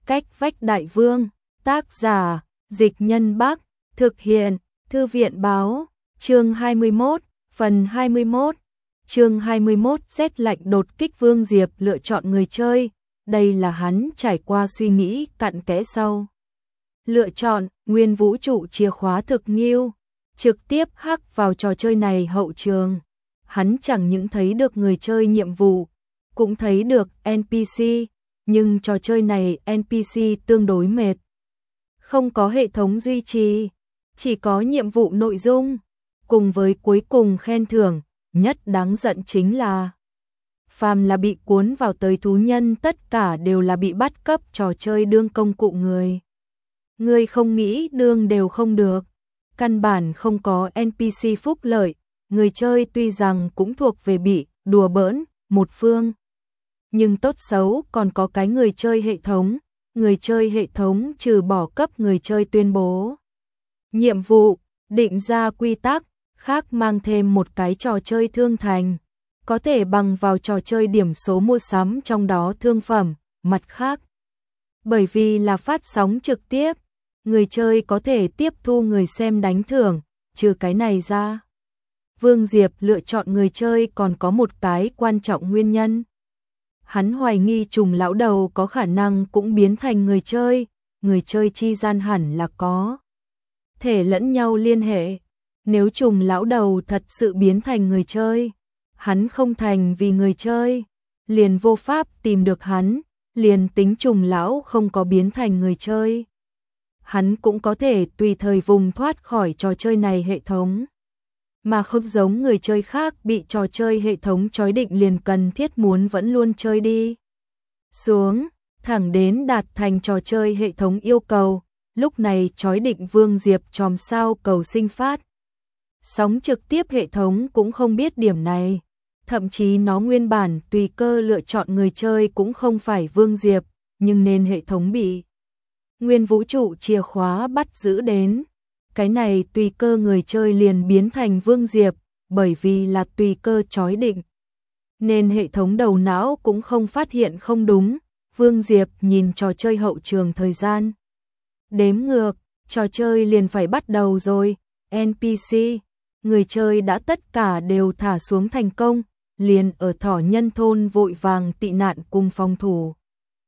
Cách vách đại vương, tác giả, Dịch Nhân Bắc, thực hiện, Thư viện báo, chương 21, phần 21. Chương 21 rét lạnh đột kích. Vương Diệp lựa chọn người chơi, đây là hắn trải qua suy nghĩ cặn kẽ sau. Lựa chọn nguyên vũ trụ chìa khóa thực nghiêu, trực tiếp hack vào trò chơi này hậu trường. Hắn chẳng những thấy được người chơi nhiệm vụ, cũng thấy được NPC, nhưng trò chơi này NPC tương đối mệt. Không có hệ thống duy trì, chỉ có nhiệm vụ nội dung, cùng với cuối cùng khen thưởng. Nhất đáng giận chính là phàm là bị cuốn vào tới thú nhân tất cả đều là bị bắt cấp trò chơi đương công cụ người. Người không nghĩ đương đều không được, căn bản không có NPC phúc lợi, người chơi tuy rằng cũng thuộc về bị đùa bỡn một phương. Nhưng tốt xấu còn có cái người chơi hệ thống, người chơi hệ thống trừ bỏ cấp người chơi tuyên bố nhiệm vụ, định ra quy tắc, khác mang thêm một cái trò chơi thương thành, có thể bằng vào trò chơi điểm số mua sắm trong đó thương phẩm. Mặt khác, bởi vì là phát sóng trực tiếp, người chơi có thể tiếp thu người xem đánh thưởng. Trừ cái này ra, Vương Diệp lựa chọn người chơi còn có một cái quan trọng nguyên nhân. Hắn hoài nghi trùng lão đầu có khả năng cũng biến thành người chơi chi gian hẳn là có thể lẫn nhau liên hệ. Nếu trùng lão đầu thật sự biến thành người chơi, hắn không thành vì người chơi, liền vô pháp tìm được hắn, liền tính trùng lão không có biến thành người chơi, hắn cũng có thể tùy thời vùng thoát khỏi trò chơi này hệ thống. Mà không giống người chơi khác bị trò chơi hệ thống trói định liền cần thiết muốn vẫn luôn chơi đi xuống, thẳng đến đạt thành trò chơi hệ thống yêu cầu. Lúc này trói định Vương Diệp chòm sao cầu sinh phát sóng trực tiếp hệ thống cũng không biết điểm này, thậm chí nó nguyên bản tùy cơ lựa chọn người chơi cũng không phải Vương Diệp, nhưng nên hệ thống bị nguyên vũ trụ chìa khóa bắt giữ đến. Cái này tùy cơ người chơi liền biến thành Vương Diệp, bởi vì là tùy cơ trói định, nên hệ thống đầu não cũng không phát hiện không đúng. Vương Diệp nhìn trò chơi hậu trường thời gian đếm ngược, trò chơi liền phải bắt đầu rồi. NPC, người chơi đã tất cả đều thả xuống thành công, liền ở thỏ nhân thôn vội vàng tị nạn cùng phòng thủ.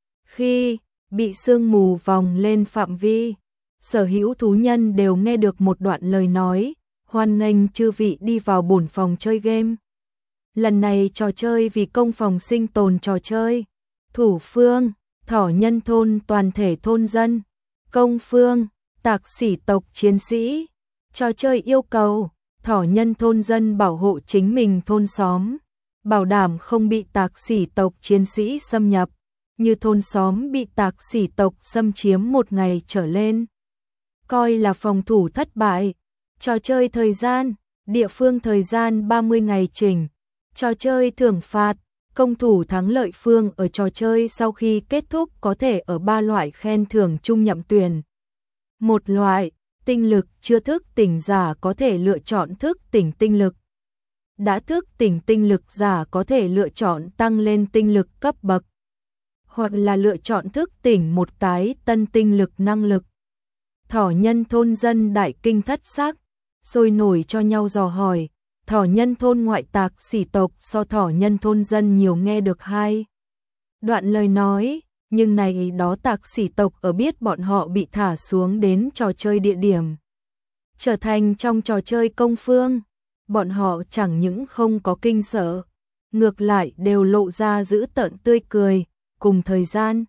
Khi bị sương mù vòng lên phạm vi, sở hữu thú nhân đều nghe được một đoạn lời nói, hoan nghênh chư vị đi vào bổn phòng chơi game. Lần này trò chơi vì công phòng sinh tồn trò chơi. Thủ phương, thỏ nhân thôn toàn thể thôn dân. Công phương, tạc sỉ tộc chiến sĩ. Trò chơi yêu cầu, thỏ nhân thôn dân bảo hộ chính mình thôn xóm, bảo đảm không bị tạc sỉ tộc chiến sĩ xâm nhập. Như thôn xóm bị tạc sỉ tộc xâm chiếm một ngày trở lên, coi là phòng thủ thất bại. Trò chơi thời gian, địa phương thời gian 30 ngày chỉnh. Trò chơi thưởng phạt, công thủ thắng lợi phương ở trò chơi sau khi kết thúc có thể ở 3 loại khen thưởng chung nhậm tuyển. Một loại, tinh lực chưa thức tỉnh giả có thể lựa chọn thức tỉnh tinh lực. Đã thức tỉnh tinh lực giả có thể lựa chọn tăng lên tinh lực cấp bậc, hoặc là lựa chọn thức tỉnh một cái tân tinh lực năng lực. Thỏ nhân thôn dân đại kinh thất sắc, sôi nổi cho nhau dò hỏi. Thỏ nhân thôn ngoại tạc sỉ tộc so thỏ nhân thôn dân nhiều nghe được hai đoạn lời nói, nhưng này đó tạc sỉ tộc ở biết bọn họ bị thả xuống đến trò chơi địa điểm, trở thành trong trò chơi công phương, bọn họ chẳng những không có kinh sợ, ngược lại đều lộ ra dữ tợn tươi cười. Cùng thời gian,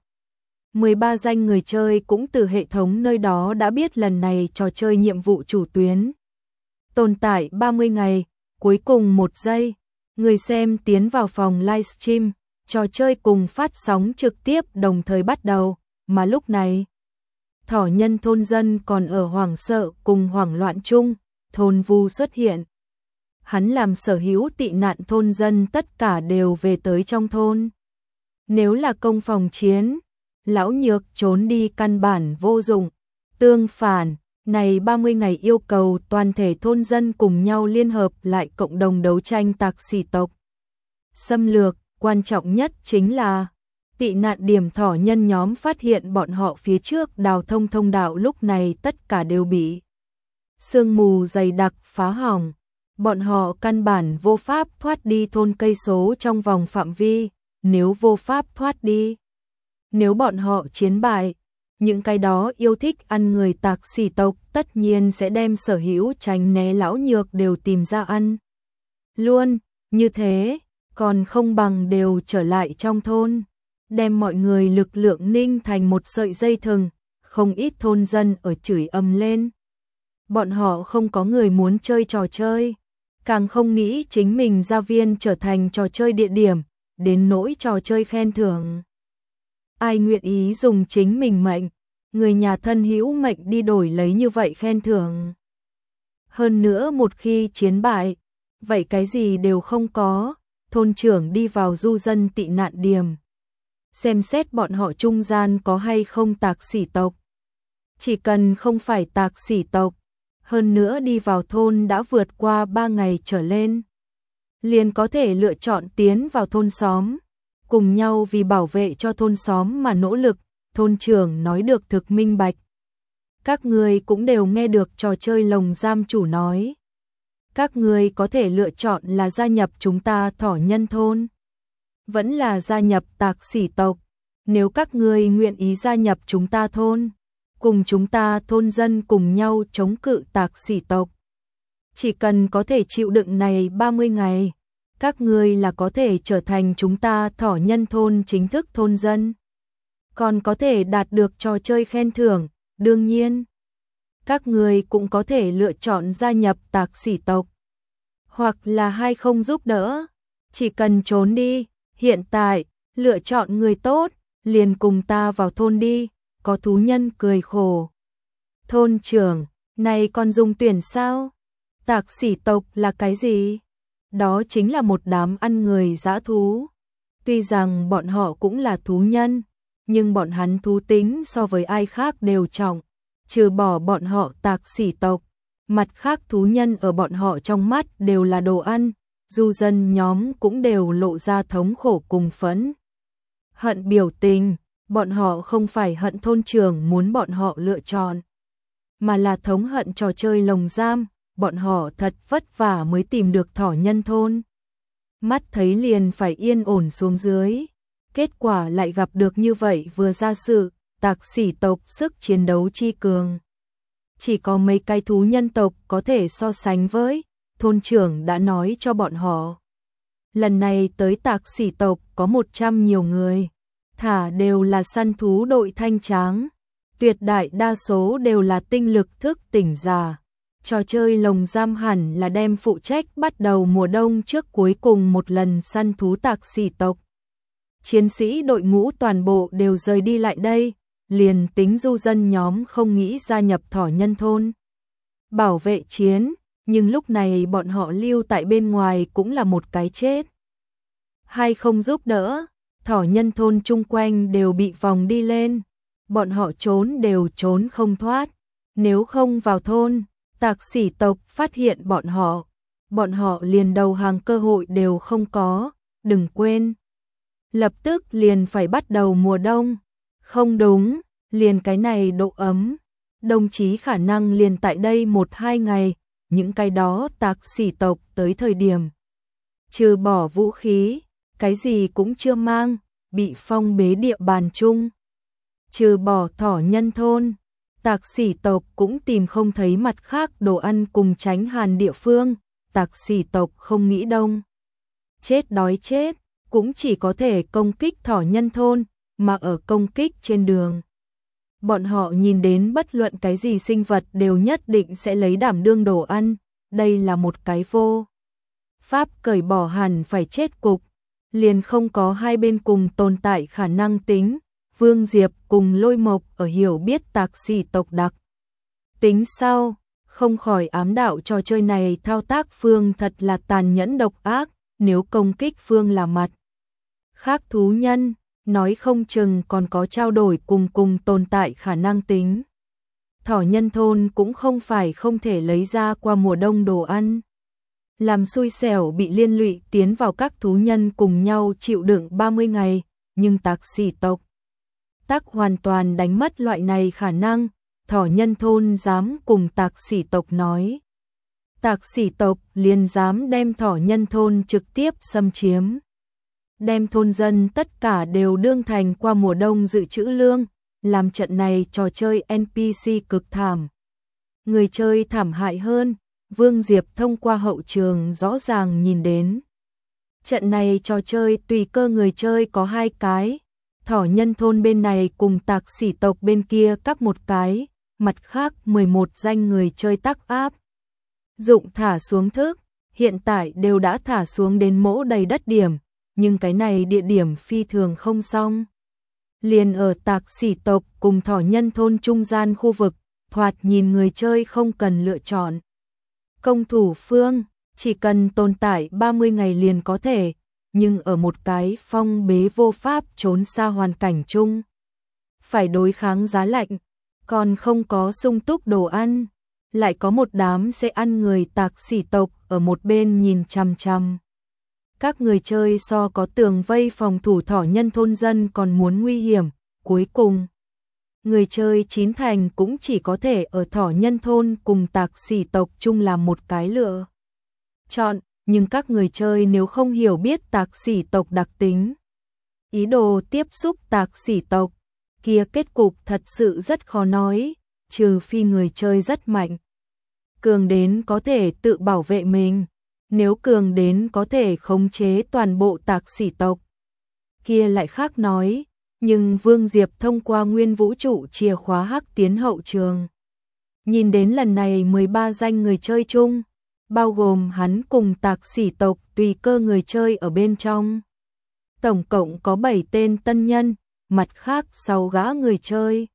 13 danh người chơi cũng từ hệ thống nơi đó đã biết lần này trò chơi nhiệm vụ chủ tuyến tồn tại 30 ngày. Cuối cùng 1 giây, người xem tiến vào phòng livestream, trò chơi cùng phát sóng trực tiếp đồng thời bắt đầu, mà lúc này, thỏ nhân thôn dân còn ở hoảng sợ cùng hoảng loạn chung. Thôn Vu xuất hiện. Hắn làm sở hữu tị nạn thôn dân tất cả đều về tới trong thôn. Nếu là công phòng chiến, lão nhược trốn đi căn bản vô dụng. Tương phản, này 30 ngày yêu cầu toàn thể thôn dân cùng nhau liên hợp lại cộng đồng đấu tranh tạc sỉ tộc xâm lược. Quan trọng nhất chính là Tị nạn điểm thỏ nhân nhóm phát hiện bọn họ phía trước đào thông thông đạo, lúc này tất cả đều bị sương mù dày đặc phá hỏng. Bọn họ căn bản vô pháp thoát đi thôn cây số trong vòng phạm vi, nếu vô pháp thoát đi. Nếu bọn họ chiến bại, những cái đó yêu thích ăn người Tạc Sỉ tộc tất nhiên sẽ đem sở hữu tránh né lão nhược đều tìm ra ăn. Luôn, như thế, còn không bằng đều trở lại trong thôn, đem mọi người lực lượng ninh thành một sợi dây thừng, không ít thôn dân ở chửi ầm lên. Bọn họ không có người muốn chơi trò chơi, càng không nghĩ chính mình gia viên trở thành trò chơi địa điểm, đến nỗi trò chơi khen thưởng. Ai nguyện ý dùng chính mình mệnh, người nhà thân hữu mệnh đi đổi lấy như vậy khen thưởng. Hơn nữa một khi chiến bại, vậy cái gì đều không có, thôn trưởng đi vào du dân tị nạn điểm. Xem xét bọn họ trung gian có hay không Tạc Sỉ tộc. Chỉ cần không phải Tạc Sỉ tộc, hơn nữa đi vào thôn đã vượt qua 3 ngày trở lên, liền có thể lựa chọn tiến vào thôn xóm, cùng nhau vì bảo vệ cho thôn xóm mà nỗ lực, thôn trưởng nói được thực minh bạch. Các người cũng đều nghe được trò chơi lồng giam chủ nói. Các người có thể lựa chọn là gia nhập chúng ta thỏ nhân thôn, vẫn là gia nhập Tạc Sỉ tộc. Nếu các người nguyện ý gia nhập chúng ta thôn, cùng chúng ta thôn dân cùng nhau chống cự Tạc Sỉ tộc, chỉ cần có thể chịu đựng này 30 ngày, các người là có thể trở thành chúng ta thỏ nhân thôn chính thức thôn dân, còn có thể đạt được trò chơi khen thưởng. Đương nhiên, các người cũng có thể lựa chọn gia nhập Tạc Sỉ tộc, hoặc là hay không giúp đỡ, chỉ cần trốn đi. Hiện tại, lựa chọn người tốt, liền cùng ta vào thôn đi. Có thú nhân cười khổ. Thôn trưởng, này còn dùng tuyển sao? Tạc Sỉ tộc là cái gì? Đó chính là một đám ăn người dã thú. Tuy rằng bọn họ cũng là thú nhân, nhưng bọn hắn thú tính so với ai khác đều trọng, trừ bỏ bọn họ Tạc Sỉ tộc, mặt khác thú nhân ở bọn họ trong mắt đều là đồ ăn, du dân nhóm cũng đều lộ ra thống khổ cùng phẫn hận biểu tình. Bọn họ không phải hận thôn trưởng muốn bọn họ lựa chọn, mà là thống hận trò chơi lồng giam, bọn họ thật vất vả mới tìm được thỏ nhân thôn. Mắt thấy liền phải yên ổn xuống dưới, kết quả lại gặp được như vậy vừa ra sự. Tạc Sỉ tộc sức chiến đấu chi cường, chỉ có mấy cái thú nhân tộc có thể so sánh với. Thôn trưởng đã nói cho bọn họ, lần này tới Tạc Sỉ tộc có 100 nhiều người, thả đều là săn thú đội thanh tráng, tuyệt đại đa số đều là tinh lực thức tỉnh giả. Trò chơi lồng giam hẳn là đem phụ trách bắt đầu mùa đông trước cuối cùng một lần săn thú Tạc Sỉ tộc. Chiến sĩ đội ngũ toàn bộ đều rời đi lại đây, liền tính du dân nhóm không nghĩ gia nhập thỏ nhân thôn bảo vệ chiến, nhưng lúc này bọn họ lưu tại bên ngoài cũng là một cái chết. Hay không giúp đỡ, thỏ nhân thôn chung quanh đều bị vòng đi lên, bọn họ trốn đều trốn không thoát. Nếu không vào thôn, Tạc Sỉ tộc phát hiện bọn họ liền đầu hàng cơ hội đều không có. Đừng quên, lập tức liền phải bắt đầu mùa đông. Không đúng, liền cái này độ ấm, đồng chí khả năng liền tại đây 1-2 ngày. Những cái đó Tạc Sỉ tộc tới thời điểm, trừ bỏ vũ khí, cái gì cũng chưa mang, bị phong bế địa bàn chung. Trừ bỏ thỏ nhân thôn, Tạc Sỉ tộc cũng tìm không thấy mặt khác đồ ăn cùng tránh hàn địa phương. Tạc Sỉ tộc không nghĩ đông chết đói chết, cũng chỉ có thể công kích thỏ nhân thôn, mà ở công kích trên đường, bọn họ nhìn đến bất luận cái gì sinh vật đều nhất định sẽ lấy đảm đương đồ ăn. Đây là một cái vô pháp cởi bỏ hẳn phải chết cục, liền không có hai bên cùng tồn tại khả năng tính. Vương Diệp cùng Lôi Mộc ở hiểu biết Tạc Sỉ tộc đặc tính sau, không khỏi ám đạo trò chơi này thao tác phương thật là tàn nhẫn độc ác. Nếu công kích phương là mặt khác thú nhân, nói không chừng còn có trao đổi cùng tồn tại khả năng tính. Thỏ nhân thôn cũng không phải không thể lấy ra qua mùa đông đồ ăn. Làm xui xẻo bị liên lụy tiến vào các thú nhân cùng nhau chịu đựng 30 ngày, nhưng Tạc Sỉ tộc Tắc hoàn toàn đánh mất loại này khả năng, Thỏ Nhân thôn dám cùng Tạc Sỉ tộc nói. Tạc Sỉ tộc liền dám đem Thỏ Nhân thôn trực tiếp xâm chiếm. Đem thôn dân tất cả đều đương thành qua mùa đông dự trữ lương, làm trận này trò chơi NPC cực thảm. Người chơi thảm hại hơn, Vương Diệp thông qua hậu trường rõ ràng nhìn đến. Trận này trò chơi tùy cơ người chơi có 2 cái, Thỏ Nhân thôn bên này cùng Tạc Sỉ tộc bên kia các một cái, mặt khác 11 danh người chơi tác áp. Dụng thả xuống thức, hiện tại đều đã thả xuống đến mỗ đầy đất điểm, nhưng cái này địa điểm phi thường không xong. Liền ở Tạc Sỉ tộc cùng Thỏ Nhân thôn trung gian khu vực, thoạt nhìn người chơi không cần lựa chọn. Công thủ phương, chỉ cần tồn tại 30 ngày liền có thể, nhưng ở một cái phong bế vô pháp trốn xa hoàn cảnh chung. Phải đối kháng giá lạnh, còn không có sung túc đồ ăn, lại có một đám sẽ ăn người Tạc Sỉ tộc ở một bên nhìn chằm chằm. Các người chơi so có tường vây phòng thủ Thỏ Nhân thôn dân còn muốn nguy hiểm, cuối cùng người chơi 9 thành cũng chỉ có thể ở Thỏ Nhân thôn cùng Tạc Sỉ tộc chung làm một cái lựa chọn, nhưng các người chơi nếu không hiểu biết Tạc Sỉ tộc đặc tính, ý đồ tiếp xúc Tạc Sỉ tộc, kia kết cục thật sự rất khó nói, trừ phi người chơi rất mạnh. Cường đến có thể tự bảo vệ mình, nếu cường đến có thể khống chế toàn bộ Tạc Sỉ tộc, kia lại khác nói, nhưng Vương Diệp thông qua nguyên vũ trụ chìa khóa hắc tiến hậu trường. Nhìn đến lần này 13 danh người chơi chung, bao gồm hắn cùng Tạc Sỉ tộc tùy cơ người chơi ở bên trong. Tổng cộng có 7 tên tân nhân, mặt khác 6 gã người chơi.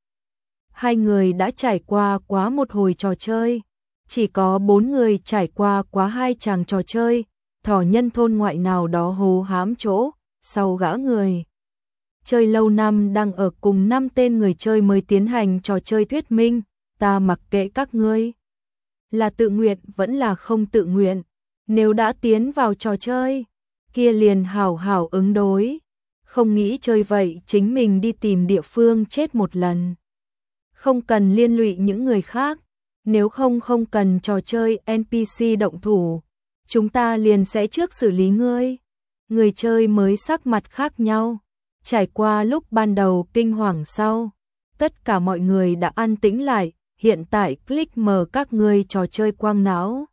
2 người đã trải qua quá một hồi trò chơi, chỉ có 4 người trải qua quá 2 chàng trò chơi, Thỏ Nhân thôn ngoại nào đó hố hám chỗ, 6 gã người chơi lâu năm đang ở cùng 5 tên người chơi mới tiến hành trò chơi thuyết minh, ta mặc kệ các ngươi là tự nguyện vẫn là không tự nguyện, nếu đã tiến vào trò chơi, kia liền hảo hảo ứng đối, không nghĩ chơi vậy chính mình đi tìm địa phương chết một lần. Không cần liên lụy những người khác, nếu không cần trò chơi NPC động thủ, chúng ta liền sẽ trước xử lý ngươi. Người chơi mới sắc mặt khác nhau, trải qua lúc ban đầu kinh hoàng sau, tất cả mọi người đã an tĩnh lại, hiện tại click mở các ngươi trò chơi quang não.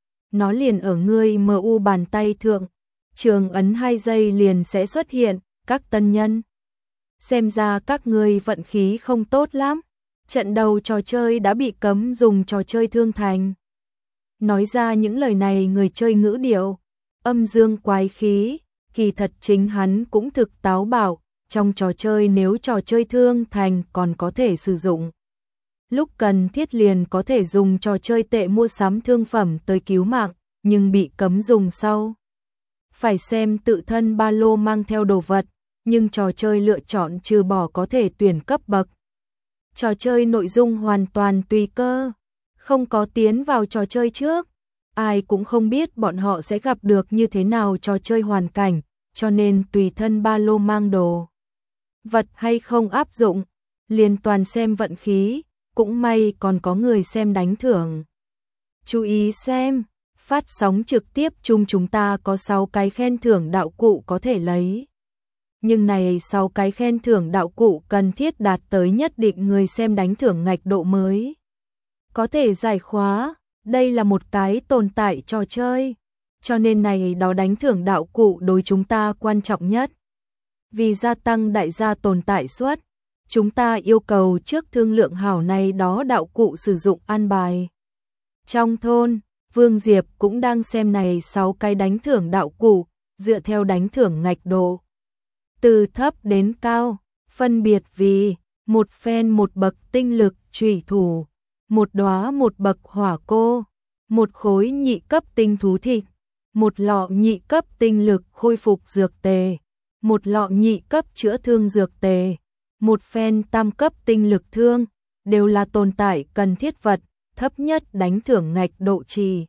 Nó liền ở ngươi MU bàn tay thượng, trường ấn 2 giây liền sẽ xuất hiện, các tân nhân. Xem ra các ngươi vận khí không tốt lắm, trận đầu trò chơi đã bị cấm dùng trò chơi thương thành. Nói ra những lời này người chơi ngữ điệu, âm dương quái khí, kỳ thật chính hắn cũng thực táo bạo, trong trò chơi nếu trò chơi thương thành còn có thể sử dụng. Lúc cần thiết liền có thể dùng trò chơi tệ mua sắm thương phẩm tới cứu mạng, nhưng bị cấm dùng sau. Phải xem tự thân ba lô mang theo đồ vật, nhưng trò chơi lựa chọn trừ bỏ có thể tuyển cấp bậc. Trò chơi nội dung hoàn toàn tùy cơ, không có tiến vào trò chơi trước, ai cũng không biết bọn họ sẽ gặp được như thế nào trò chơi hoàn cảnh, cho nên tùy thân ba lô mang đồ vật hay không áp dụng, liền toàn xem vận khí, cũng may còn có người xem đánh thưởng. Chú ý xem, phát sóng trực tiếp chung chúng ta có 6 cái khen thưởng đạo cụ có thể lấy. Nhưng này 6 cái khen thưởng đạo cụ cần thiết đạt tới nhất định người xem đánh thưởng ngạch độ mới có thể giải khóa, đây là một cái tồn tại trò chơi, cho nên này đó đánh thưởng đạo cụ đối chúng ta quan trọng nhất. Vì gia tăng đại gia tồn tại suất, chúng ta yêu cầu trước thương lượng hảo này đó đạo cụ sử dụng an bài. Trong thôn, Vương Diệp cũng đang xem này 6 cái đánh thưởng đạo cụ, dựa theo đánh thưởng ngạch độ. Từ thấp đến cao, phân biệt vì một phen một bậc tinh lực chủy thủ, một đóa một bậc hỏa cô, một khối nhị cấp tinh thú thịt, một lọ nhị cấp tinh lực khôi phục dược tề, một lọ nhị cấp chữa thương dược tề, một phen tam cấp tinh lực thương, đều là tồn tại cần thiết vật, thấp nhất đánh thưởng ngạch độ trì.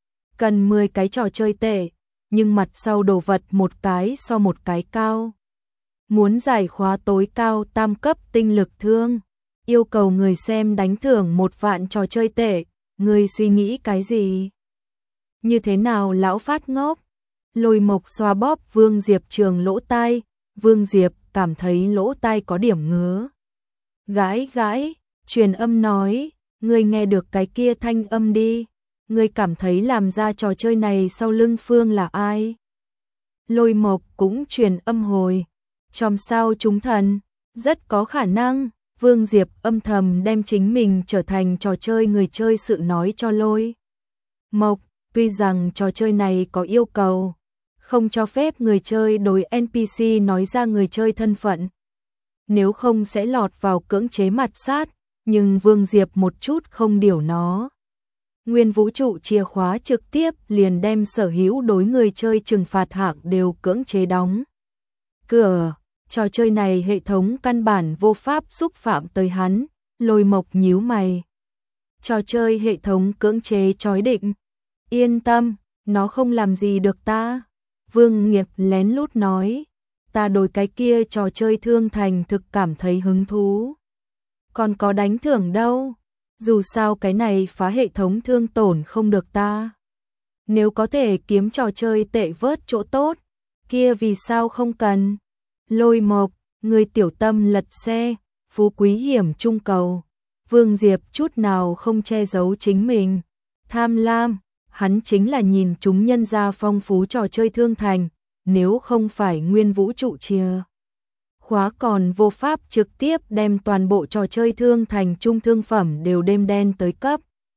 Cần 10 cái trò chơi tệ, nhưng mặt sau đồ vật một cái so một cái cao. muốn giải khóa tối cao tam cấp tinh lực thương, yêu cầu người xem đánh thưởng 1 vạn trò chơi tệ, ngươi suy nghĩ cái gì? Như thế nào lão phát ngốc? Lôi Mộc xoa bóp Vương Diệp Trường lỗ tai, Vương Diệp cảm thấy lỗ tai có điểm ngứa. Gãi gãi, truyền âm nói, ngươi nghe được cái kia thanh âm đi, ngươi cảm thấy làm ra trò chơi này sau lưng Phương là ai? Lôi Mộc cũng truyền âm hồi, chòm sao chúng thần, rất có khả năng. Vương Diệp âm thầm đem chính mình trở thành trò chơi người chơi sự nói cho Lôi Mộc, tuy rằng trò chơi này có yêu cầu, không cho phép người chơi đối NPC nói ra người chơi thân phận, nếu không sẽ lọt vào cưỡng chế mạt sát, nhưng Vương Diệp một chút không điều nó. Nguyên vũ trụ chìa khóa trực tiếp liền đem sở hữu đối người chơi trừng phạt hạng đều cưỡng chế đóng cửa. Trò chơi này hệ thống căn bản vô pháp xúc phạm tới hắn, Lôi Mộc nhíu mày. Trò chơi hệ thống cưỡng chế trói định. Yên tâm, nó không làm gì được ta. Vương Nghiệp lén lút nói, ta đối cái kia trò chơi thương thành thực cảm thấy hứng thú. Còn có đánh thưởng đâu, dù sao cái này phá hệ thống thương tổn không được ta. Nếu có thể kiếm trò chơi tệ vớt chỗ tốt, kia vì sao không cần. Lôi Mộc, người tiểu tâm lật xe, phú quý hiểm trung cầu. Vương Diệp chút nào không che giấu chính mình. Tham lam, hắn chính là nhìn chúng nhân gia phong phú trò chơi thương thành, nếu không phải nguyên vũ trụ chia khóa còn vô pháp trực tiếp đem toàn bộ trò chơi thương thành trung thương phẩm đều đêm đen tới cấp.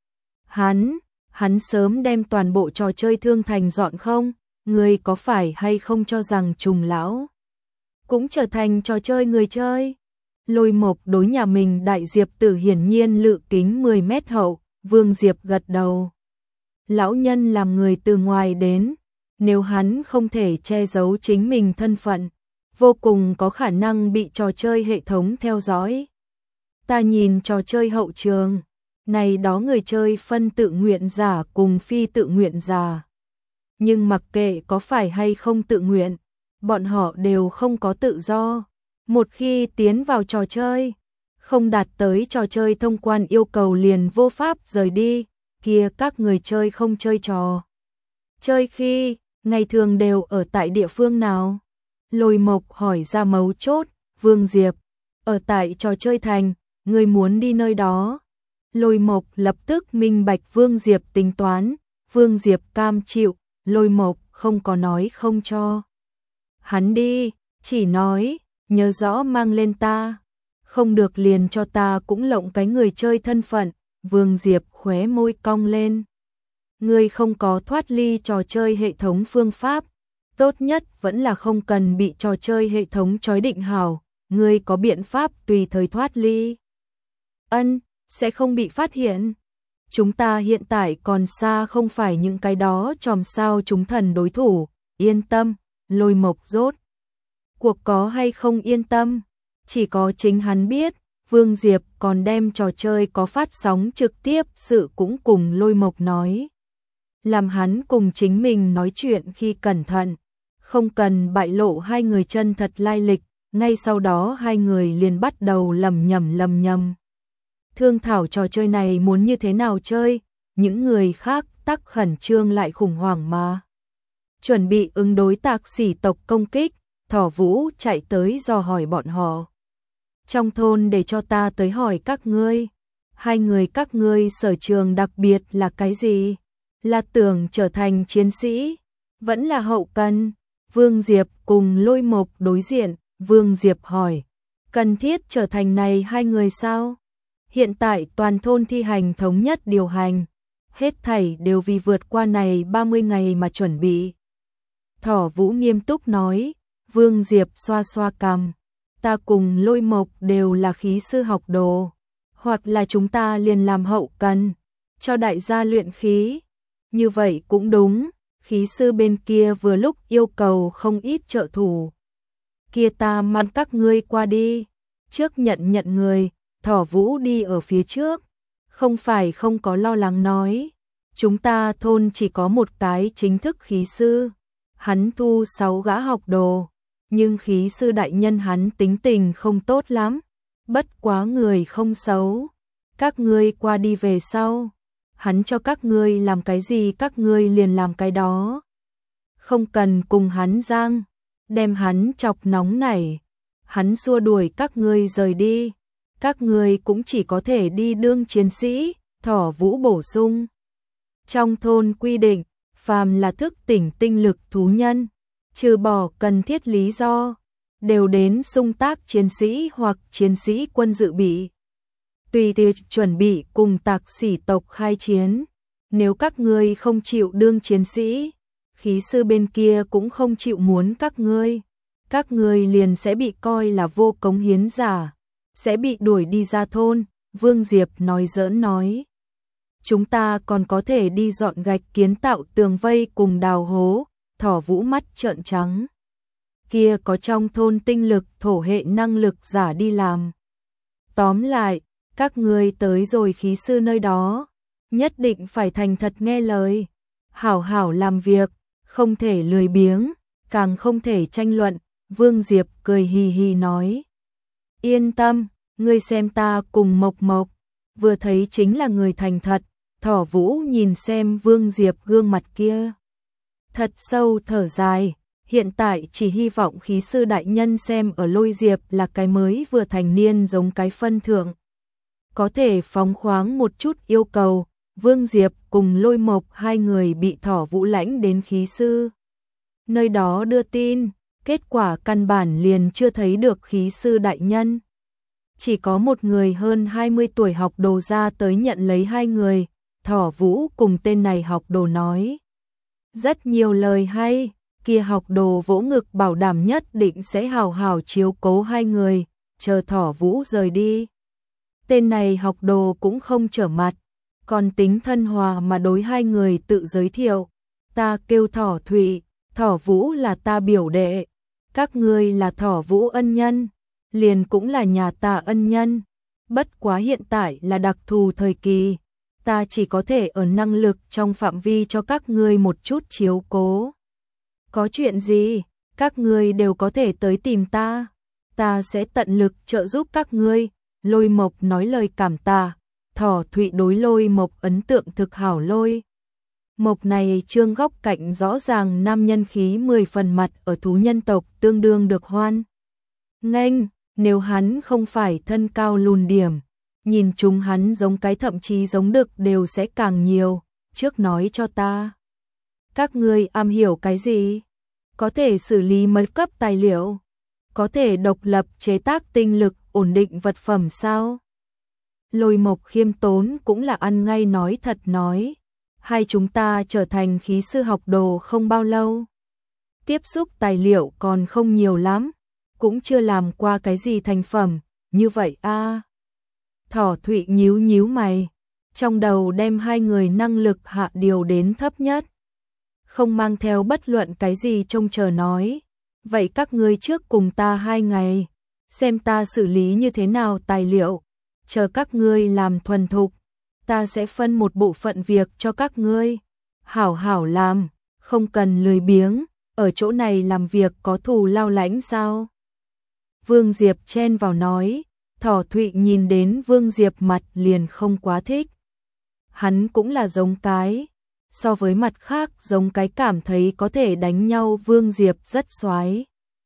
Hắn sớm đem toàn bộ trò chơi thương thành dọn không, người có phải hay không cho rằng trùng lão cũng trở thành trò chơi người chơi. Lôi Mộc đối nhà mình đại Diệp Tử hiển nhiên lự kính 10 mét hậu, Vương Diệp gật đầu. Lão nhân làm người từ ngoài đến, nếu hắn không thể che giấu chính mình thân phận, vô cùng có khả năng bị trò chơi hệ thống theo dõi. Ta nhìn trò chơi hậu trường, này đó người chơi phân tự nguyện giả cùng phi tự nguyện giả. Nhưng mặc kệ có phải hay không tự nguyện, bọn họ đều không có tự do. Một khi tiến vào trò chơi, không đạt tới trò chơi thông quan yêu cầu liền vô pháp rời đi, kia các người chơi không chơi trò chơi khi, ngày thường đều ở tại địa phương nào? Lôi Mộc hỏi ra mấu chốt, Vương Diệp, ở tại trò chơi thành, người muốn đi nơi đó. Lôi Mộc lập tức minh bạch Vương Diệp tính toán, Vương Diệp cam chịu, Lôi Mộc không có nói không cho hắn đi, chỉ nói, nhớ rõ mang lên ta, không được liền cho ta cũng lộng cái người chơi thân phận. Vương Diệp khóe môi cong lên. Ngươi không có thoát ly trò chơi hệ thống phương pháp, tốt nhất vẫn là không cần bị trò chơi hệ thống trói định hảo, ngươi có biện pháp tùy thời thoát ly. Ân, sẽ không bị phát hiện. Chúng ta hiện tại còn xa không phải những cái đó chòm sao chúng thần đối thủ, yên tâm. Lôi Mộc rốt cuộc có hay không yên tâm, chỉ có chính hắn biết. Vương Diệp còn đem trò chơi có phát sóng trực tiếp sự cũng cùng Lôi Mộc nói, làm hắn cùng chính mình nói chuyện khi cẩn thận, không cần bại lộ hai người chân thật lai lịch. Ngay sau đó hai người liền bắt đầu lầm nhầm thương thảo trò chơi này muốn như thế nào chơi. Những người khác tắc khẩn trương lại khủng hoảng mà chuẩn bị ứng đối tạc sỉ tộc công kích. Thỏ Vũ chạy tới dò hỏi bọn họ, trong thôn để cho ta tới hỏi các ngươi, hai người các ngươi sở trường đặc biệt là cái gì? Là tưởng trở thành chiến sĩ, vẫn là hậu cần? Vương Diệp cùng Lôi Mộc đối diện, Vương Diệp hỏi, cần thiết trở thành này hai người sao? Hiện tại toàn thôn thi hành thống nhất điều hành, hết thảy đều vì vượt qua này 30 ngày mà chuẩn bị. Thỏ Vũ nghiêm túc nói. Vương Diệp xoa xoa cằm, ta cùng Lôi Mộc đều là khí sư học đồ, hoặc là chúng ta liền làm hậu cần, cho đại gia luyện khí. Như vậy cũng đúng, khí sư bên kia vừa lúc yêu cầu không ít trợ thủ. Kia ta mang các ngươi qua đi, trước nhận người. Thỏ Vũ đi ở phía trước, không phải không có lo lắng nói, chúng ta thôn chỉ có một cái chính thức khí sư, hắn thu 6 gã học đồ. nhưng khí sư đại nhân hắn tính tình không tốt lắm, bất quá người không xấu. Các ngươi qua đi về sau, hắn cho các ngươi làm cái gì các ngươi liền làm cái đó. Không cần cùng hắn giang, đem hắn chọc nóng nảy, hắn xua đuổi các ngươi rời đi, các ngươi cũng chỉ có thể đi đương chiến sĩ. Thỏ Vũ bổ sung. Trong thôn quy định, phàm là thức tỉnh tinh lực thú nhân, trừ bỏ cần thiết lý do, đều đến xung tác chiến sĩ hoặc chiến sĩ quân dự bị. Tùy tiệc chuẩn bị cùng Tạc Sỉ tộc khai chiến. Nếu các ngươi không chịu đương chiến sĩ, khí sư bên kia cũng không chịu muốn các ngươi liền sẽ bị coi là vô cống hiến giả, sẽ bị đuổi đi ra thôn. Vương Diệp nói giỡn nói. Chúng ta còn có thể đi dọn gạch kiến tạo tường vây cùng đào hố. Thỏ Vũ mắt trợn trắng. Kia có trong thôn tinh lực thổ hệ năng lực giả đi làm. Tóm lại, các ngươi tới rồi khí sư nơi đó, nhất định phải thành thật nghe lời, hảo hảo làm việc, không thể lười biếng, càng không thể tranh luận. Vương Diệp cười hì hì nói. Yên tâm, ngươi xem ta cùng Mộc Mộc, vừa thấy chính là người thành thật. Thỏ Vũ nhìn xem Vương Diệp gương mặt kia, thật sâu thở dài, hiện tại chỉ hy vọng khí sư đại nhân xem ở Lôi Diệp là cái mới vừa thành niên giống cái phân thượng, có thể phóng khoáng một chút yêu cầu. Vương Diệp cùng Lôi Mộc hai người bị Thỏ Vũ lãnh đến khí sư nơi đó đưa tin, kết quả căn bản liền chưa thấy được khí sư đại nhân. Chỉ có một người hơn 20 tuổi học đồ ra tới nhận lấy hai người. Thỏ Vũ cùng tên này học đồ nói rất nhiều lời hay, kia học đồ vỗ ngực bảo đảm nhất định sẽ hào hào chiếu cố hai người, chờ Thỏ Vũ rời đi. Tên này học đồ cũng không trở mặt, còn tính thân hòa mà đối hai người tự giới thiệu. Ta kêu Thỏ Thụy, Thỏ Vũ là ta biểu đệ, các ngươi là Thỏ Vũ ân nhân, liền cũng là nhà ta ân nhân. Bất quá hiện tại là đặc thù thời kỳ, ta chỉ có thể ở năng lực trong phạm vi cho các ngươi một chút chiếu cố. Có chuyện gì, các ngươi đều có thể tới tìm ta sẽ tận lực trợ giúp các ngươi. Lôi Mộc nói lời cảm tạ. Thỏ Thụy đối Lôi Mộc ấn tượng thực hảo. Lôi Mộc này trương góc cạnh rõ ràng nam nhân khí 10 phần, mặt ở thú nhân tộc tương đương được hoan nghênh. Nếu hắn không phải thân cao lùn điểm, nhìn chúng hắn giống cái thậm chí giống đực đều sẽ càng nhiều. Trước nói cho ta, các ngươi am hiểu cái gì? Có thể xử lý mấy cấp tài liệu? Có thể độc lập chế tác tinh lực ổn định vật phẩm sao? Lôi Mộc khiêm tốn cũng là ăn ngay nói thật nói. Hai chúng ta trở thành khí sư học đồ không bao lâu, tiếp xúc tài liệu còn không nhiều lắm, cũng chưa làm qua cái gì thành phẩm, như vậy a. Thỏ Thụy nhíu nhíu mày, trong đầu đem hai người năng lực hạ điều đến thấp nhất, không mang theo bất luận cái gì trông chờ nói. Vậy các ngươi trước cùng ta 2 ngày, xem ta xử lý như thế nào tài liệu, chờ các ngươi làm thuần thục, ta sẽ phân một bộ phận việc cho các ngươi, hảo hảo làm, không cần lười biếng, ở chỗ này làm việc có thù lao lãnh sao? Vương Diệp chen vào nói. Thỏ Thụy nhìn đến Vương Diệp mặt liền không quá thích. Hắn cũng là giống cái, so với mặt khác giống cái cảm thấy có thể đánh nhau Vương Diệp rất xoái.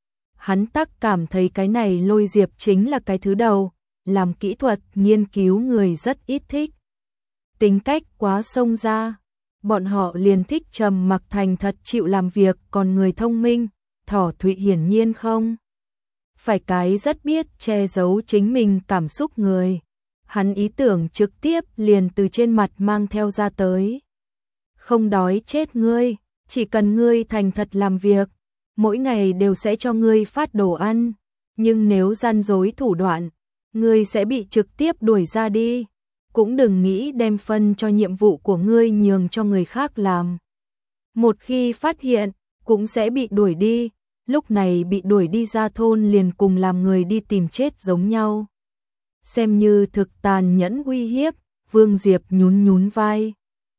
Hắn tắc cảm thấy cái này Lôi Diệp chính là cái thứ đầu, làm kỹ thuật nghiên cứu người rất ít thích. Tính cách quá xông ra, bọn họ liền thích trầm mặc thành thật chịu làm việc, còn người thông minh, Thỏ Thụy hiển nhiên không phải cái rất biết che giấu chính mình cảm xúc người. Hắn ý tưởng trực tiếp liền từ trên mặt mang theo ra tới. Không đói chết ngươi, chỉ cần ngươi thành thật làm việc, mỗi ngày đều sẽ cho ngươi phát đồ ăn, nhưng nếu gian dối thủ đoạn, ngươi sẽ bị trực tiếp đuổi ra đi. Cũng đừng nghĩ đem phân cho nhiệm vụ của ngươi nhường cho người khác làm. Một khi phát hiện, cũng sẽ bị đuổi đi. Lúc này bị đuổi đi ra thôn liền cùng làm người đi tìm chết giống nhau. Xem như thực tàn nhẫn uy hiếp. Vương Diệp nhún nhún vai.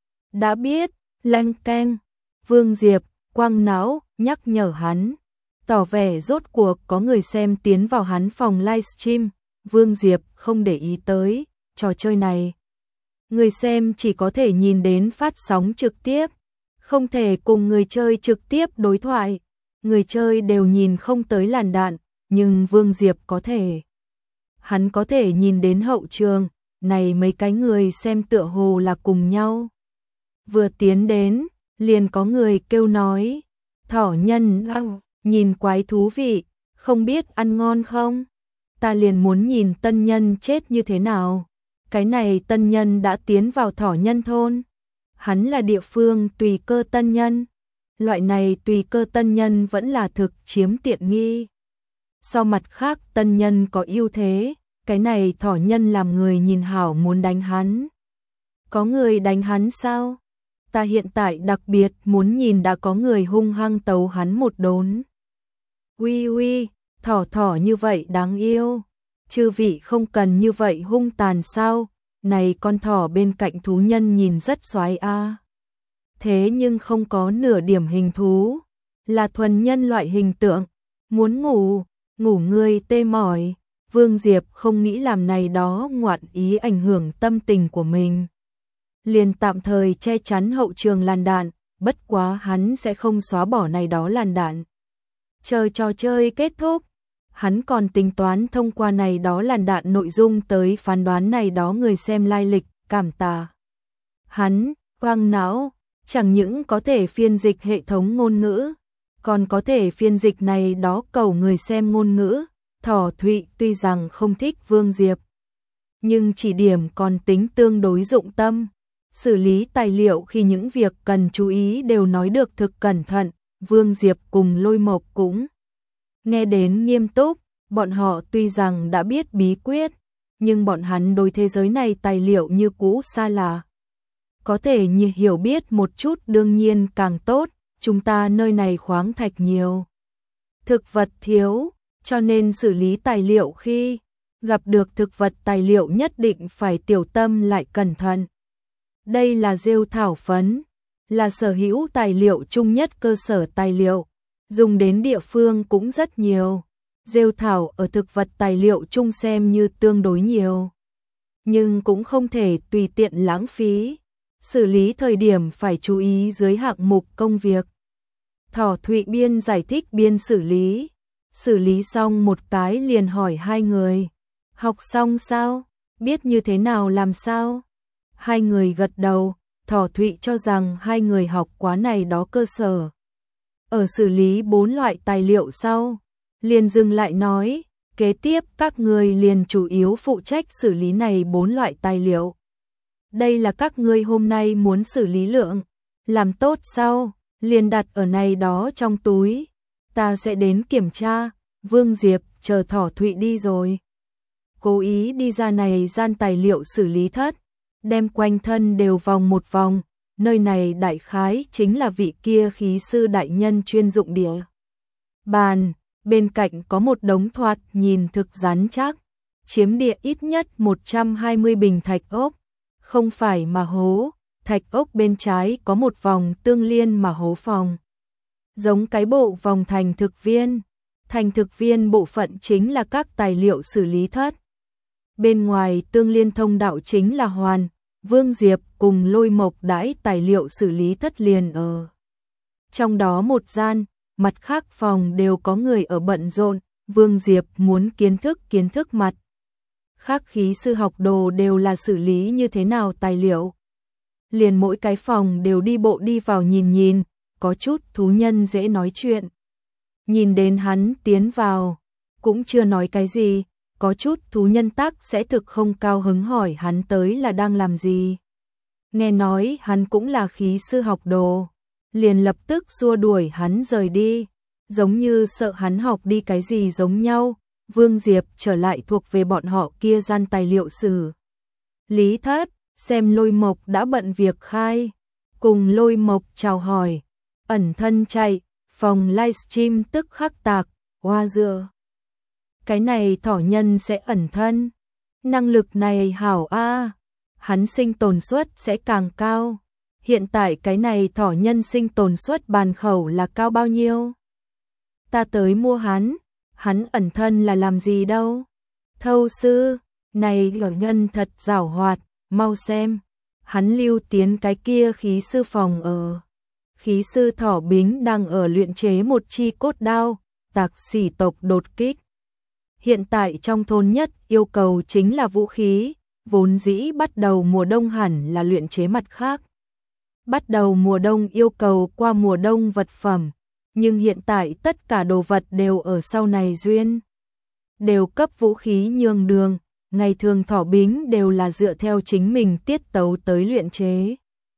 Đã biết, lanh keng. Vương Diệp quăng não nhắc nhở hắn. tỏ vẻ rốt cuộc có người xem tiến vào hắn phòng livestream. Vương Diệp không để ý tới trò chơi này. Người xem chỉ có thể nhìn đến phát sóng trực tiếp, không thể cùng người chơi trực tiếp đối thoại. Người chơi đều nhìn không tới làn đạn, nhưng Vương Diệp có thể. Hắn có thể nhìn đến hậu trường, này mấy cái người xem tựa hồ là cùng nhau. Vừa tiến đến, liền có người kêu nói, thỏ nhân nhìn quái thú vị, không biết ăn ngon không? Ta liền muốn nhìn tân nhân chết như thế nào. Cái này tân nhân đã tiến vào thỏ nhân thôn. Hắn là địa phương tùy cơ tân nhân. Loại này tùy cơ tân nhân vẫn là thực chiếm tiện nghi. So mặt khác tân nhân có ưu thế, cái này thỏ nhân làm người nhìn hảo muốn đánh hắn. Có người đánh hắn sao? Ta hiện tại đặc biệt muốn nhìn đã có người hung hăng tấu hắn một đốn. Uy uy, thỏ như vậy đáng yêu. Chư vị không cần như vậy hung tàn sao? Này con thỏ bên cạnh thú nhân nhìn rất xoái a. Thế nhưng không có nửa điểm hình thú, là thuần nhân loại hình tượng. Muốn ngủ ngươi tê mỏi. Vương Diệp không nghĩ làm này đó ngoạn ý ảnh hưởng tâm tình của mình. Liền tạm thời che chắn hậu trường làn đạn, bất quá hắn sẽ không xóa bỏ này đó làn đạn. Chờ trò chơi kết thúc, hắn còn tính toán thông qua này đó làn đạn nội dung tới phán đoán này đó người xem lai lịch, cảm tạ. Hắn, quang não, chẳng những có thể phiên dịch hệ thống ngôn ngữ, còn có thể phiên dịch này đó cầu người xem ngôn ngữ. Thỏ Thụy tuy rằng không thích Vương Diệp, nhưng chỉ điểm còn tính tương đối dụng tâm. Xử lý tài liệu khi những việc cần chú ý đều nói được thực cẩn thận. Vương Diệp cùng Lôi Mộc cũng nghe đến nghiêm túc. Bọn họ tuy rằng đã biết bí quyết, nhưng bọn hắn đối thế giới này tài liệu như cũ xa lạ. Có thể như hiểu biết một chút đương nhiên càng tốt. Chúng ta nơi này khoáng thạch nhiều, thực vật thiếu, cho nên xử lý tài liệu khi gặp được thực vật tài liệu nhất định phải tiểu tâm lại cẩn thận. Đây là rêu thảo phấn, là sở hữu tài liệu chung nhất cơ sở tài liệu, dùng đến địa phương cũng rất nhiều. Rêu thảo ở thực vật tài liệu chung xem như tương đối nhiều, nhưng cũng không thể tùy tiện lãng phí. Xử lý thời điểm phải chú ý dưới hạng mục công việc. Thỏ Thụy biên giải thích biên xử lý xong một cái liền hỏi hai người, học xong sao, biết như thế nào làm sao? Hai người gật đầu. Thỏ Thụy cho rằng hai người học quá này đó cơ sở. Ở xử lý 4 loại tài liệu sau, liền dừng lại nói, kế tiếp các người liền chủ yếu phụ trách xử lý này 4 loại tài liệu. Đây là các ngươi hôm nay muốn xử lý lượng, làm tốt sau, liền đặt ở này đó trong túi. Ta sẽ đến kiểm tra. Vương Diệp chờ Thỏ Thụy đi rồi, cố ý đi ra này gian tài liệu xử lý thất, đem quanh thân đều vòng một vòng. Nơi này đại khái chính là vị kia khí sư đại nhân chuyên dụng địa bàn. Bên cạnh có một đống thoạt nhìn thực rắn chắc, chiếm địa ít nhất 120 bình thạch ốc. Không phải mà hố, thạch ốc bên trái có một vòng tương liên mà hố phòng. Giống cái bộ vòng thành thực viên. Thành thực viên bộ phận chính là các tài liệu xử lý thất. Bên ngoài tương liên thông đạo chính là hoàn. Vương Diệp cùng Lôi Mộc đãi tài liệu xử lý thất liền ở trong đó một gian, mặt khác phòng đều có người ở bận rộn. Vương Diệp muốn kiến thức mặt khác khí sư học đồ đều là xử lý như thế nào tài liệu. Liền mỗi cái phòng đều đi bộ đi vào nhìn, có chút thú nhân dễ nói chuyện. Nhìn đến hắn tiến vào, cũng chưa nói cái gì, có chút thú nhân tác sẽ thực không cao hứng hỏi hắn tới là đang làm gì. Nghe nói hắn cũng là khí sư học đồ, liền lập tức xua đuổi hắn rời đi, giống như sợ hắn học đi cái gì giống nhau. Vương Diệp trở lại thuộc về bọn họ kia gian tài liệu xử lý thất, xem Lôi Mộc đã bận việc khai, cùng Lôi Mộc chào hỏi, ẩn thân chạy, phòng livestream tức khắc tạc, hoa dưa. Cái này thỏ nhân sẽ ẩn thân, năng lực này hảo a, hắn sinh tồn suất sẽ càng cao. Hiện tại cái này thỏ nhân sinh tồn suất bàn khẩu là cao bao nhiêu? ta tới mua hắn ẩn thân là làm gì đâu. Thâu sư, này tiểu nhân thật giảo hoạt, mau xem. Hắn lưu tiến cái kia khí sư phòng ở. Khí sư Thỏ Bính đang ở luyện chế một chi cốt đao, tặc sỉ tộc đột kích. Hiện tại trong thôn nhất yêu cầu chính là vũ khí, vốn dĩ bắt đầu mùa đông hẳn là luyện chế mặt khác. Bắt đầu mùa đông yêu cầu qua mùa đông vật phẩm, nhưng hiện tại tất cả đồ vật đều ở sau này duyên. Đều cấp vũ khí nhường đường, ngày thường Thỏ Bính đều là dựa theo chính mình tiết tấu tới luyện chế.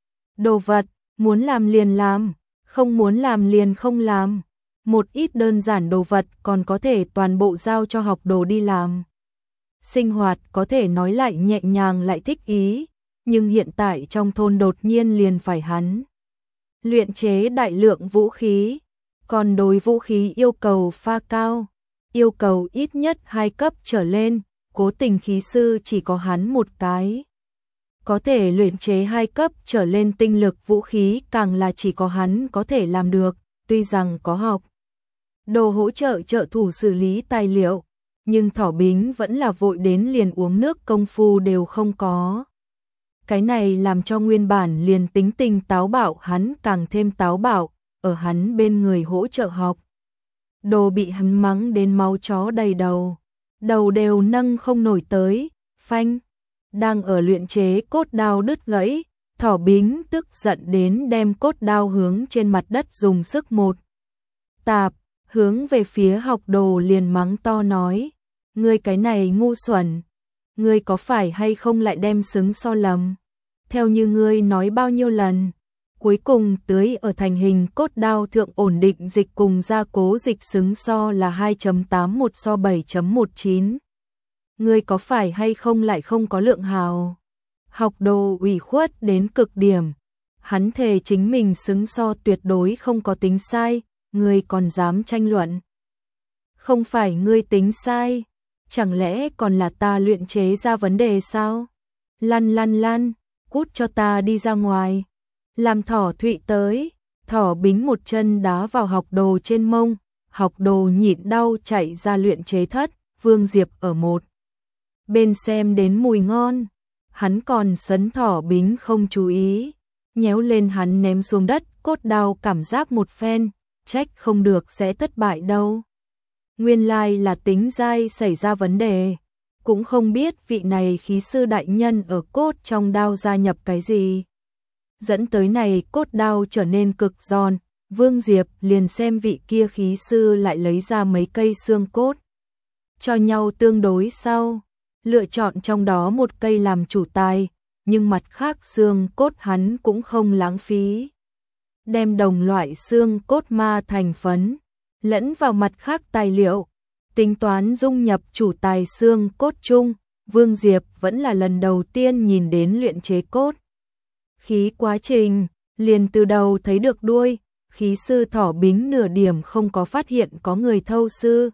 Đồ vật, muốn làm liền làm, không muốn làm liền không làm. Một ít đơn giản đồ vật còn có thể toàn bộ giao cho học đồ đi làm. Sinh hoạt có thể nói lại nhẹ nhàng lại thích ý, nhưng hiện tại trong thôn đột nhiên liền phải hắn luyện chế đại lượng vũ khí, còn đối vũ khí yêu cầu pha cao, yêu cầu ít nhất 2 cấp trở lên, cố tình khí sư chỉ có hắn một cái. Có thể luyện chế 2 cấp trở lên tinh lực vũ khí càng là chỉ có hắn có thể làm được, tuy rằng có học đồ hỗ trợ trợ thủ xử lý tài liệu, nhưng Thỏ Bính vẫn là vội đến liền uống nước công phu đều không có. Cái này làm cho nguyên bản liền tính tình táo bạo hắn càng thêm táo bạo, ở hắn bên người hỗ trợ học đồ bị hắn mắng đến máu chó đầy đầu, đầu đều nâng không nổi tới, phanh. Đang ở luyện chế cốt đao đứt gãy, Thỏ Bính tức giận đến đem cốt đao hướng trên mặt đất dùng sức một tạp, hướng về phía học đồ liền mắng to nói, ngươi cái này ngu xuẩn, ngươi có phải hay không lại đem xứng so lầm, theo như ngươi nói bao nhiêu lần, cuối cùng tưới ở thành hình cốt đao thượng ổn định dịch cùng gia cố dịch xứng so là 2.81 so 7.19. Ngươi có phải hay không lại không có lượng hào. Học đồ ủy khuất đến cực điểm, hắn thề chính mình xứng so tuyệt đối không có tính sai, ngươi còn dám tranh luận. Không phải ngươi tính sai, chẳng lẽ còn là ta luyện chế ra vấn đề sao? Lăn lăn lăn, cút cho ta đi ra ngoài. Làm Thỏ Thụy tới, Thỏ Bính một chân đá vào học đồ trên mông, học đồ nhịn đau chạy ra luyện chế thất, Vương Diệp ở một bên xem đến mùi ngon, hắn còn sấn Thỏ Bính không chú ý, nhéo lên hắn ném xuống đất, cốt đao cảm giác một phen, trách không được sẽ thất bại đâu. Nguyên lai là tính dai xảy ra vấn đề, cũng không biết vị này khí sư đại nhân ở cốt trong đao gia nhập cái gì. Dẫn tới này cốt đao trở nên cực giòn, Vương Diệp liền xem vị kia khí sư lại lấy ra mấy cây xương cốt. Cho nhau tương đối sau, lựa chọn trong đó một cây làm chủ tài, nhưng mặt khác xương cốt hắn cũng không lãng phí. Đem đồng loại xương cốt ma thành phấn, lẫn vào mặt khác tài liệu, tính toán dung nhập chủ tài xương cốt chung, Vương Diệp vẫn là lần đầu tiên nhìn đến luyện chế cốt. Khí quá trình, liền từ đầu thấy được đuôi, khí sư Thỏ Bính nửa điểm không có phát hiện có người thâu sư,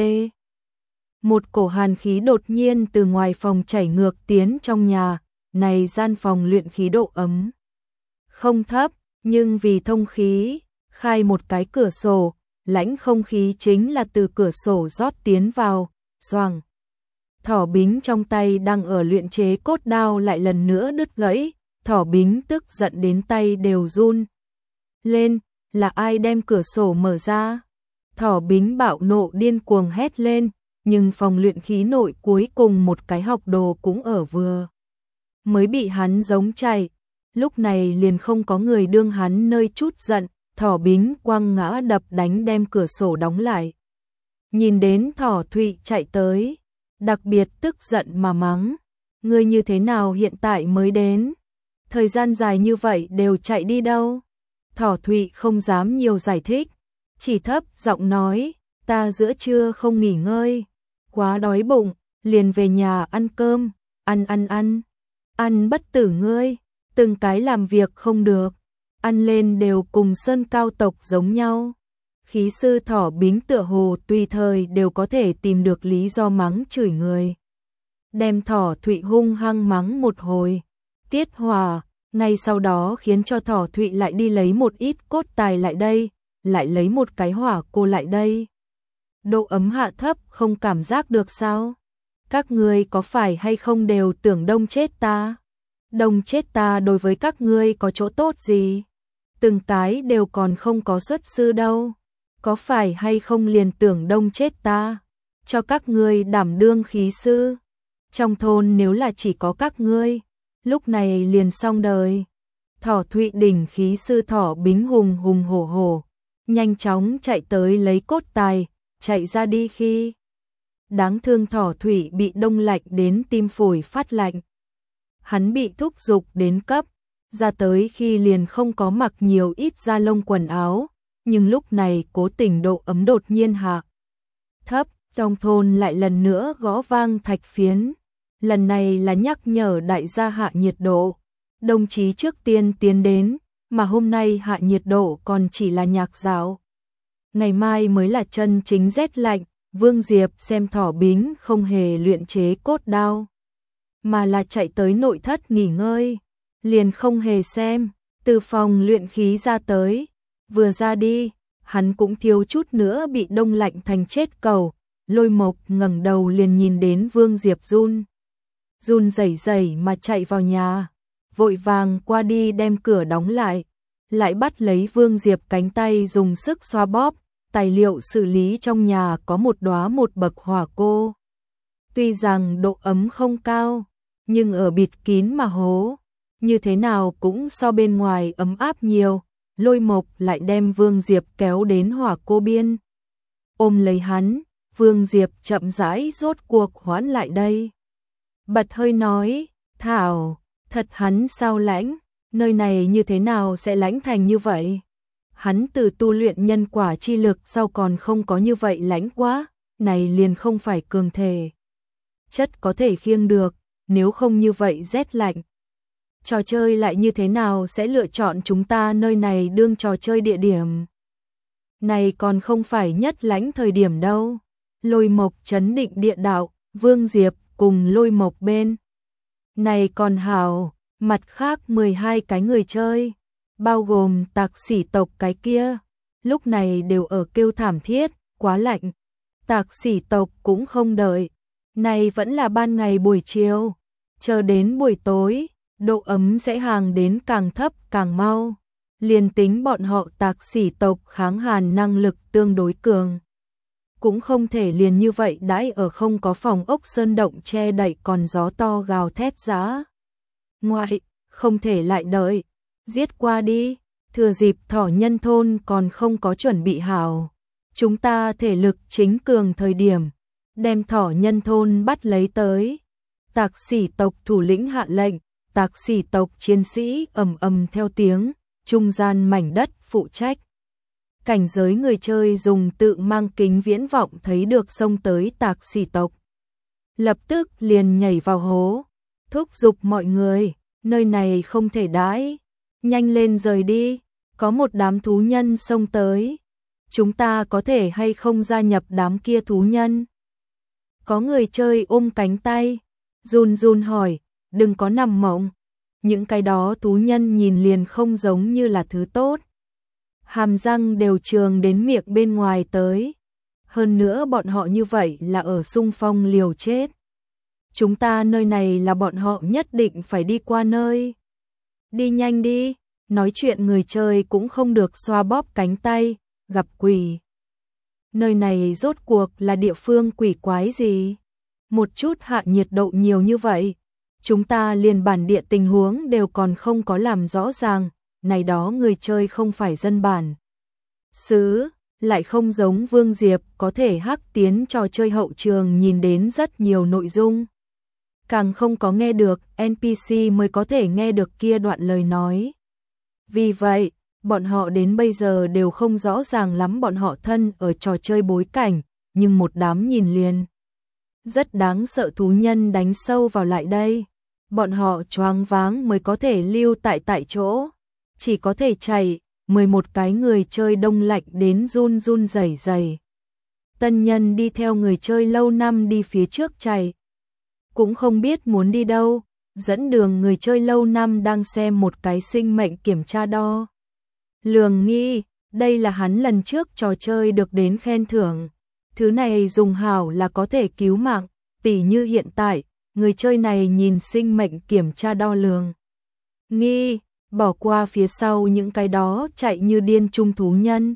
một cổ hàn khí đột nhiên từ ngoài phòng chảy ngược tiến trong nhà, này gian phòng luyện khí độ ấm không thấp, nhưng vì thông khí, khai một cái cửa sổ, lãnh không khí chính là từ cửa sổ rót tiến vào, xoàng. Thỏ Bính trong tay đang ở luyện chế cốt đao lại lần nữa đứt gãy, Thỏ Bính tức giận đến tay đều run lên, là ai đem cửa sổ mở ra? Thỏ Bính bạo nộ điên cuồng hét lên, nhưng phòng luyện khí nội cuối cùng một cái học đồ cũng ở vừa mới bị hắn giống chạy, lúc này liền không có người đương hắn nơi chút giận, Thỏ Bính quăng ngã đập đánh đem cửa sổ đóng lại. Nhìn đến Thỏ Thụy chạy tới, đặc biệt tức giận mà mắng, ngươi như thế nào hiện tại mới đến? Thời gian dài như vậy đều chạy đi đâu? Thỏ Thụy không dám nhiều giải thích, chỉ thấp giọng nói, ta giữa trưa không nghỉ ngơi, quá đói bụng, liền về nhà ăn cơm, ăn bất tử ngươi, từng cái làm việc không được, ăn lên đều cùng sơn cao tộc giống nhau. Khí sư Thỏ Bính tựa hồ tùy thời đều có thể tìm được lý do mắng chửi người. Đem Thỏ Thụy hung hăng mắng một hồi, tiết hòa, ngay sau đó khiến cho Thỏ Thụy lại đi lấy một ít cốt tài lại đây, lại lấy một cái hỏa cô lại đây. Độ ấm hạ thấp không cảm giác được sao? Các ngươi có phải hay không đều tưởng đông chết ta? Đông chết ta đối với các ngươi có chỗ tốt gì? Từng cái đều còn không có xuất sư đâu. Có phải hay không liền tưởng đông chết ta? Cho các ngươi đảm đương khí sư. Trong thôn nếu là chỉ có các ngươi, lúc này liền xong đời. Thỏ Thụy Đỉnh khí sư Thỏ Bính hùng hùng hổ hổ, nhanh chóng chạy tới lấy cốt tài, chạy ra đi khi. Đáng thương Thỏ Thụy bị đông lạnh đến tim phổi phát lạnh. Hắn bị thúc giục đến cấp, ra tới khi liền không có mặc nhiều ít da lông quần áo, nhưng lúc này cố tình độ ấm đột nhiên hạ thấp, trong thôn lại lần nữa gõ vang thạch phiến. Lần này là nhắc nhở đại gia hạ nhiệt độ. Đồng chí trước tiên tiến đến, mà hôm nay hạ nhiệt độ còn chỉ là nhạc dạo. Ngày mai mới là chân chính rét lạnh. Vương Diệp xem Thỏ Bính không hề luyện chế cốt đao, mà là chạy tới nội thất nghỉ ngơi, liền không hề xem, từ phòng luyện khí ra tới, vừa ra đi, hắn cũng thiếu chút nữa bị đông lạnh thành chết cầu. Lôi Mộc ngẩng đầu liền nhìn đến Vương Diệp run rẩy rẩy mà chạy vào nhà, vội vàng qua đi đem cửa đóng lại bắt lấy Vương Diệp cánh tay dùng sức xoa bóp. Tài liệu xử lý trong nhà có một đóa một bậc hỏa cô. Tuy rằng độ ấm không cao, nhưng ở bịt kín mà hố, như thế nào cũng so bên ngoài ấm áp nhiều. Lôi Mộc lại đem Vương Diệp kéo đến hỏa cô biên. Ôm lấy hắn, Vương Diệp chậm rãi rốt cuộc hoãn lại đây. Bật hơi nói, Thảo, thật hắn sao lãnh, nơi này như thế nào sẽ lãnh thành như vậy? Hắn từ tu luyện nhân quả chi lực sau còn không có như vậy lãnh quá, này liền không phải cường thể. Chất có thể khiêng được, nếu không như vậy rét lạnh. Trò chơi lại như thế nào sẽ lựa chọn chúng ta nơi này đương trò chơi địa điểm? Này còn không phải nhất lãnh thời điểm đâu. Lôi Mộc trấn định địa đạo, Vương Diệp cùng Lôi Mộc bên. Này còn hảo, mặt khác 12 cái người chơi, bao gồm Tạc Sỉ tộc cái kia, lúc này đều ở kêu thảm thiết, quá lạnh. Tạc Sỉ tộc cũng không đợi, này vẫn là ban ngày buổi chiều, chờ đến buổi tối, độ ấm sẽ hàng đến càng thấp càng mau. Liền tính bọn họ Tạc Sỉ tộc kháng hàn năng lực tương đối cường, cũng không thể liền như vậy đãi ở không có phòng ốc sơn động che đậy còn gió to gào thét giá. Ngoại, không thể lại đợi. Giết qua đi, thừa dịp Thỏ Nhân thôn còn không có chuẩn bị hảo. Chúng ta thể lực chính cường thời điểm, đem Thỏ Nhân thôn bắt lấy tới. Tạc Sỉ tộc thủ lĩnh hạ lệnh, Tạc Sỉ tộc chiến sĩ ầm ầm theo tiếng, trung gian mảnh đất phụ trách. Cảnh giới người chơi dùng tự mang kính viễn vọng thấy được xông tới Tạc Sỉ tộc. Lập tức liền nhảy vào hố, thúc giục mọi người, nơi này không thể đãi. Nhanh lên rời đi, có một đám thú nhân xông tới. Chúng ta có thể hay không gia nhập đám kia thú nhân? Có người chơi ôm cánh tay, run run hỏi, đừng có nằm mộng. Những cái đó thú nhân nhìn liền không giống như là thứ tốt. Hàm răng đều trường đến miệng bên ngoài tới. Hơn nữa bọn họ như vậy là ở xung phong liều chết. Chúng ta nơi này là bọn họ nhất định phải đi qua nơi. Đi nhanh đi, nói chuyện người chơi cũng không được xoa bóp cánh tay, gặp quỷ. Nơi này rốt cuộc là địa phương quỷ quái gì? Một chút hạ nhiệt độ nhiều như vậy, chúng ta liền bản địa tình huống đều còn không có làm rõ ràng, này đó người chơi không phải dân bản xứ, lại không giống Vương Diệp có thể hắc tiến trò chơi hậu trường nhìn đến rất nhiều nội dung. Càng không có nghe được, NPC mới có thể nghe được kia đoạn lời nói. Vì vậy, bọn họ đến bây giờ đều không rõ ràng lắm bọn họ thân ở trò chơi bối cảnh, nhưng một đám nhìn liền. Rất đáng sợ thú nhân đánh sâu vào lại đây. Bọn họ choáng váng mới có thể lưu tại chỗ. Chỉ có thể chạy, 11 cái người chơi đông lạnh đến run run rẩy rẩy. Tân nhân đi theo người chơi lâu năm đi phía trước chạy. Cũng không biết muốn đi đâu, dẫn đường người chơi lâu năm đang xem một cái sinh mệnh kiểm tra đo. Lường nghi, đây là hắn lần trước trò chơi được đến khen thưởng. Thứ này dùng hảo là có thể cứu mạng, tỉ như hiện tại, người chơi này nhìn sinh mệnh kiểm tra đo lường. Nghi, bỏ qua phía sau những cái đó chạy như điên trung thú nhân.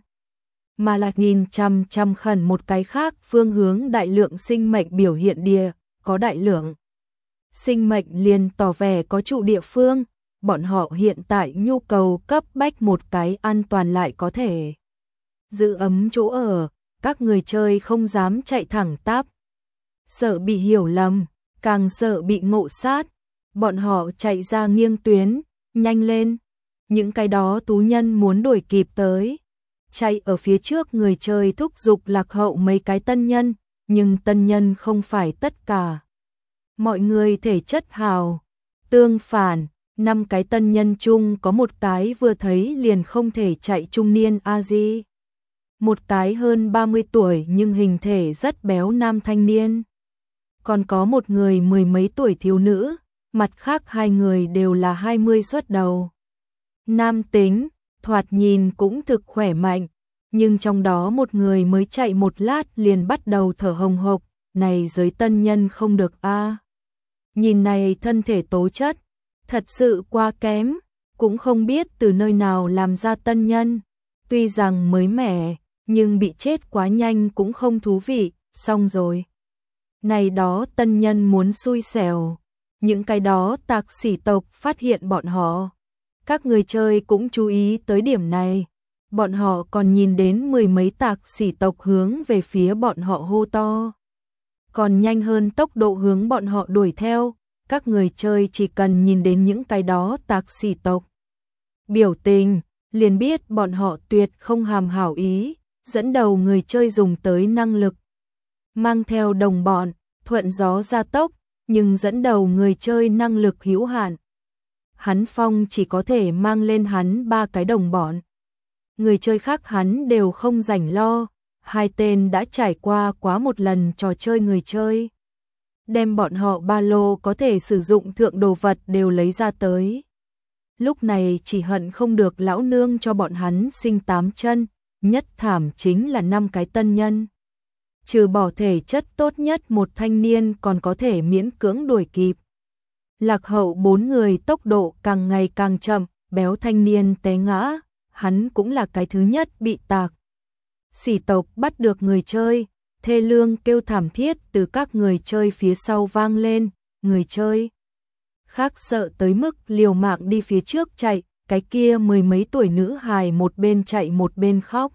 Mà là nhìn chằm chằm khẩn một cái khác phương hướng đại lượng sinh mệnh biểu hiện địa, có đại lượng. Sinh mệnh liền tỏ vẻ có trụ địa phương, bọn họ hiện tại nhu cầu cấp bách một cái an toàn lại có thể giữ ấm chỗ ở, các người chơi không dám chạy thẳng tắp. Sợ bị hiểu lầm, càng sợ bị ngộ sát, bọn họ chạy ra nghiêng tuyến, nhanh lên. Những cái đó tú nhân muốn đuổi kịp tới. Chạy ở phía trước người chơi thúc giục lạc hậu mấy cái tân nhân, nhưng tân nhân không phải tất cả. Mọi người thể chất hào. Tương phản, 5 cái tân nhân chung có một cái vừa thấy liền không thể chạy trung niên A-di. Một cái hơn 30 tuổi nhưng hình thể rất béo nam thanh niên. Còn có một người mười mấy tuổi thiếu nữ, mặt khác hai người đều là 20 xuất đầu. Nam tính, thoạt nhìn cũng thực khỏe mạnh, nhưng trong đó một người mới chạy một lát liền bắt đầu thở hồng hộc, này giới tân nhân không được a. Nhìn này thân thể tố chất, thật sự quá kém, cũng không biết từ nơi nào làm ra tân nhân, tuy rằng mới mẻ, nhưng bị chết quá nhanh cũng không thú vị, xong rồi. Này đó tân nhân muốn xui xẻo, những cái đó tạc sỉ tộc phát hiện bọn họ. Các người chơi cũng chú ý tới điểm này, bọn họ còn nhìn đến mười mấy tạc sỉ tộc hướng về phía bọn họ hô to. Còn nhanh hơn tốc độ hướng bọn họ đuổi theo, các người chơi chỉ cần nhìn đến những cái đó tạc sỉ tộc. Biểu tình, liền biết bọn họ tuyệt không hàm hảo ý, dẫn đầu người chơi dùng tới năng lực. Mang theo đồng bọn, thuận gió gia tốc, nhưng dẫn đầu người chơi năng lực hữu hạn. Hắn Phong chỉ có thể mang lên hắn 3 cái đồng bọn. Người chơi khác hắn đều không rảnh lo, hai tên đã trải qua quá một lần trò chơi người chơi. Đem bọn họ ba lô có thể sử dụng thượng đồ vật đều lấy ra tới. Lúc này chỉ hận không được lão nương cho bọn hắn sinh 8 chân, nhất thảm chính là 5 cái tân nhân. Trừ bỏ thể chất tốt nhất một thanh niên còn có thể miễn cưỡng đuổi kịp. Lạc hậu 4 người tốc độ càng ngày càng chậm, béo thanh niên té ngã, hắn cũng là cái thứ nhất bị tạc. Sỉ tộc bắt được người chơi, thê lương kêu thảm thiết từ các người chơi phía sau vang lên, người chơi khác sợ tới mức liều mạng đi phía trước chạy, cái kia mười mấy tuổi nữ hài một bên chạy một bên khóc.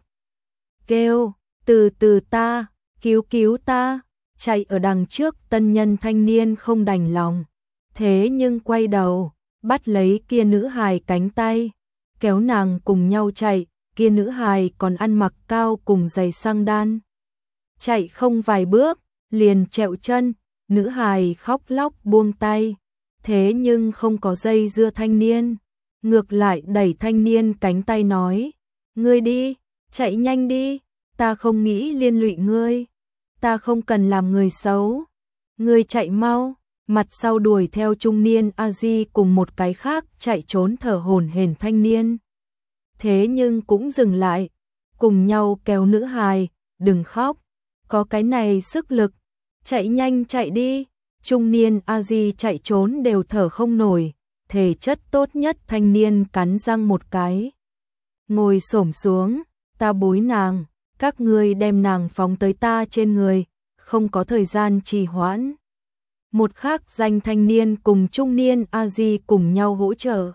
Kêu, từ từ ta, cứu ta, chạy ở đằng trước tân nhân thanh niên không đành lòng. Thế nhưng quay đầu, bắt lấy kia nữ hài cánh tay, kéo nàng cùng nhau chạy, kia nữ hài còn ăn mặc cao cùng giày xăng đan. Chạy không vài bước, liền trẹo chân, nữ hài khóc lóc buông tay. Thế nhưng không có dây dưa thanh niên, ngược lại đẩy thanh niên cánh tay nói, ngươi đi, chạy nhanh đi, ta không nghĩ liên lụy ngươi, ta không cần làm người xấu, ngươi chạy mau. Mặt sau đuổi theo trung niên A-di cùng một cái khác chạy trốn thở hổn hển thanh niên. Thế nhưng cũng dừng lại, cùng nhau kéo nữ hài, đừng khóc, có cái này sức lực, chạy nhanh chạy đi. Trung niên A-di chạy trốn đều thở không nổi, thể chất tốt nhất thanh niên cắn răng một cái. Ngồi xổm xuống, ta bối nàng, các ngươi đem nàng phóng tới ta trên người, không có thời gian trì hoãn. Một khác danh thanh niên cùng trung niên A-di cùng nhau hỗ trợ.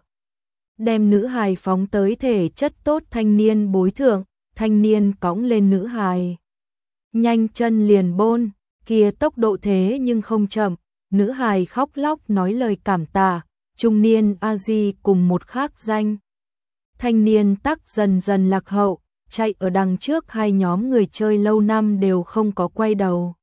Đem nữ hài phóng tới thể chất tốt thanh niên bối thượng, thanh niên cõng lên nữ hài. Nhanh chân liền bôn, kia tốc độ thế nhưng không chậm, nữ hài khóc lóc nói lời cảm tạ, trung niên A-di cùng một khác danh. Thanh niên tắc dần dần lạc hậu, chạy ở đằng trước hai nhóm người chơi lâu năm đều không có quay đầu.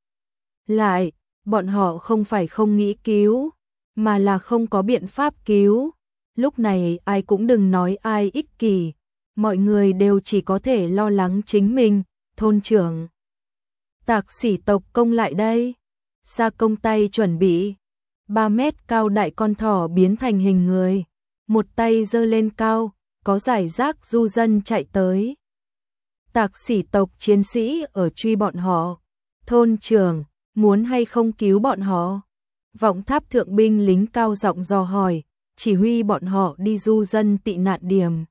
Lại, bọn họ không phải không nghĩ cứu, mà là không có biện pháp cứu. Lúc này ai cũng đừng nói ai ích kỷ, mọi người đều chỉ có thể lo lắng chính mình, thôn trưởng. Tạc sỉ tộc công lại đây, Sa Công tay chuẩn bị, 3 mét cao đại con thỏ biến thành hình người, một tay giơ lên cao, có giải rác du dân chạy tới. Tạc sỉ tộc chiến sĩ ở truy bọn họ, Thôn trưởng, muốn hay không cứu bọn họ? Vọng tháp thượng binh lính cao giọng dò hỏi, chỉ huy bọn họ đi du dân tị nạn điểm.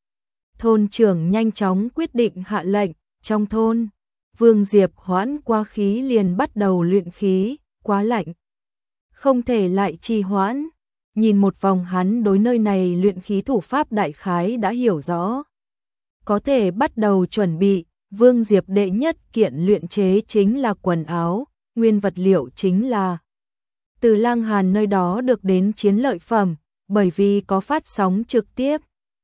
Thôn trưởng nhanh chóng quyết định hạ lệnh, trong thôn, Vương Diệp hoãn qua khí liền bắt đầu luyện khí, quá lạnh. Không thể lại trì hoãn, nhìn một vòng hắn đối nơi này luyện khí thủ pháp đại khái đã hiểu rõ. Có thể bắt đầu chuẩn bị, Vương Diệp đệ nhất kiện luyện chế chính là quần áo, nguyên vật liệu chính là từ Lang Hàn nơi đó được đến chiến lợi phẩm, bởi vì có phát sóng trực tiếp.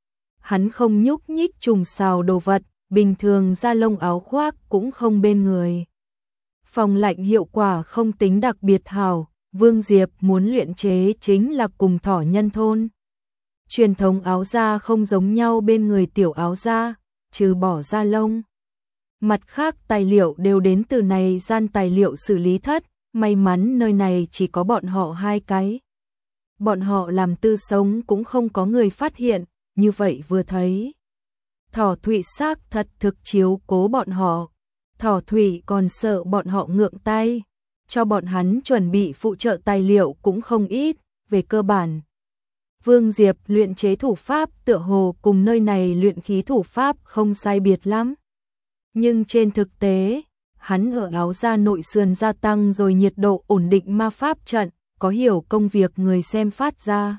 Hắn không nhúc nhích trùng xào đồ vật, bình thường da lông áo khoác cũng không bên người. Phòng lạnh hiệu quả không tính đặc biệt hảo, Vương Diệp muốn luyện chế chính là cùng thỏ nhân thôn. Truyền thống áo da không giống nhau bên người tiểu áo da, trừ bỏ da lông. Mặt khác tài liệu đều đến từ này gian tài liệu xử lý thất, may mắn nơi này chỉ có bọn họ hai cái. Bọn họ làm tư sống cũng không có người phát hiện, như vậy vừa thấy. Thỏ Thụy xác thật thực chiếu cố bọn họ. Thỏ Thụy còn sợ bọn họ ngượng tay, cho bọn hắn chuẩn bị phụ trợ tài liệu cũng không ít, về cơ bản. Vương Diệp luyện chế thủ pháp tựa hồ cùng nơi này luyện khí thủ pháp không sai biệt lắm. Nhưng trên thực tế, hắn ở áo da nội sườn gia tăng rồi nhiệt độ ổn định ma pháp trận, có hiểu công việc người xem phát ra.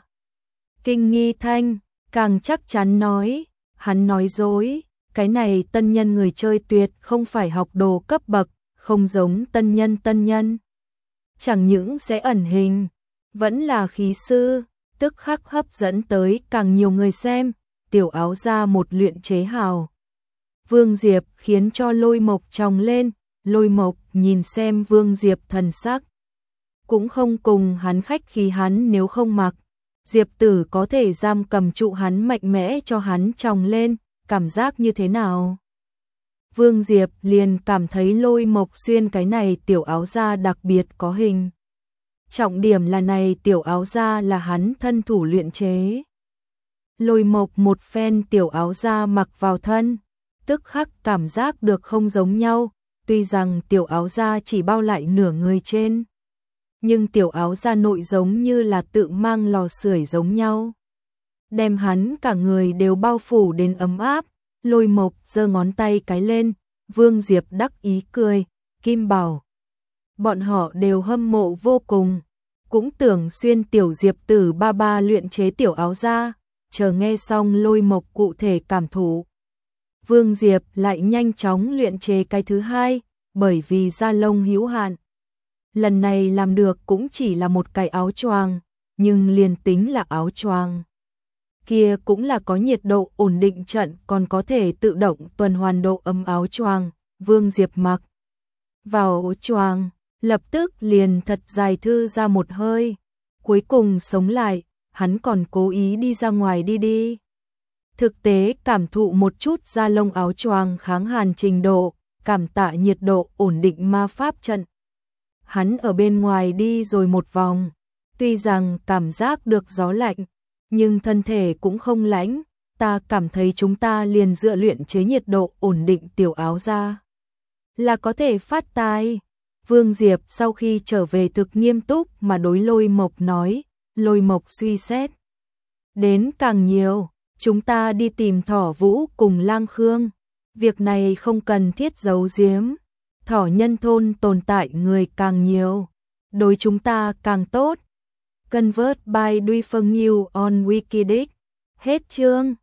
Kinh nghi thanh, càng chắc chắn nói, hắn nói dối, cái này tân nhân người chơi tuyệt không phải học đồ cấp bậc, không giống tân nhân. Chẳng những sẽ ẩn hình, vẫn là khí sư, tức khắc hấp dẫn tới càng nhiều người xem, tiểu áo da một luyện chế hào. Vương Diệp khiến cho Lôi Mộc tròng lên, Lôi Mộc nhìn xem Vương Diệp thần sắc. Cũng không cùng hắn khách khí, hắn nếu không mặc, Diệp Tử có thể giam cầm trụ hắn mạnh mẽ cho hắn tròng lên, cảm giác như thế nào? Vương Diệp liền cảm thấy Lôi Mộc xuyên cái này tiểu áo da đặc biệt có hình. Trọng điểm là này tiểu áo da là hắn thân thủ luyện chế. Lôi Mộc một phen tiểu áo da mặc vào thân, tức khắc cảm giác được không giống nhau, tuy rằng tiểu áo da chỉ bao lại nửa người trên. Nhưng tiểu áo da nội giống như là tự mang lò sưởi giống nhau. Đem hắn cả người đều bao phủ đến ấm áp, Lôi Mộc giơ ngón tay cái lên, Vương Diệp đắc ý cười, Kim Bảo. Bọn họ đều hâm mộ vô cùng, cũng tưởng xuyên tiểu Diệp Tử ba ba luyện chế tiểu áo da, chờ nghe xong Lôi Mộc cụ thể cảm thụ. Vương Diệp lại nhanh chóng luyện chế cái thứ hai, bởi vì da lông hữu hạn. Lần này làm được cũng chỉ là một cái áo choàng, nhưng liền tính là áo choàng kia cũng là có nhiệt độ ổn định trận, còn có thể tự động tuần hoàn độ ấm áo choàng. Vương Diệp mặc vào áo choàng, lập tức liền thật dài thư ra một hơi, cuối cùng sống lại, hắn còn cố ý đi ra ngoài đi. Thực tế cảm thụ một chút da lông áo choàng kháng hàn trình độ, cảm tạ nhiệt độ ổn định ma pháp trận. Hắn ở bên ngoài đi rồi một vòng, tuy rằng cảm giác được gió lạnh, nhưng thân thể cũng không lạnh, ta cảm thấy chúng ta liền dựa luyện chế nhiệt độ ổn định tiểu áo da là có thể phát tài. Vương Diệp sau khi trở về thực nghiêm túc mà đối Lôi Mộc nói, Lôi Mộc suy xét. Đến càng nhiều, chúng ta đi tìm Thỏ Vũ cùng Lang Khương. Việc này không cần thiết giấu giếm. Thỏ nhân thôn tồn tại người càng nhiều, đối chúng ta càng tốt. Convert by Duy Phương New on Wikidic. Hết chương.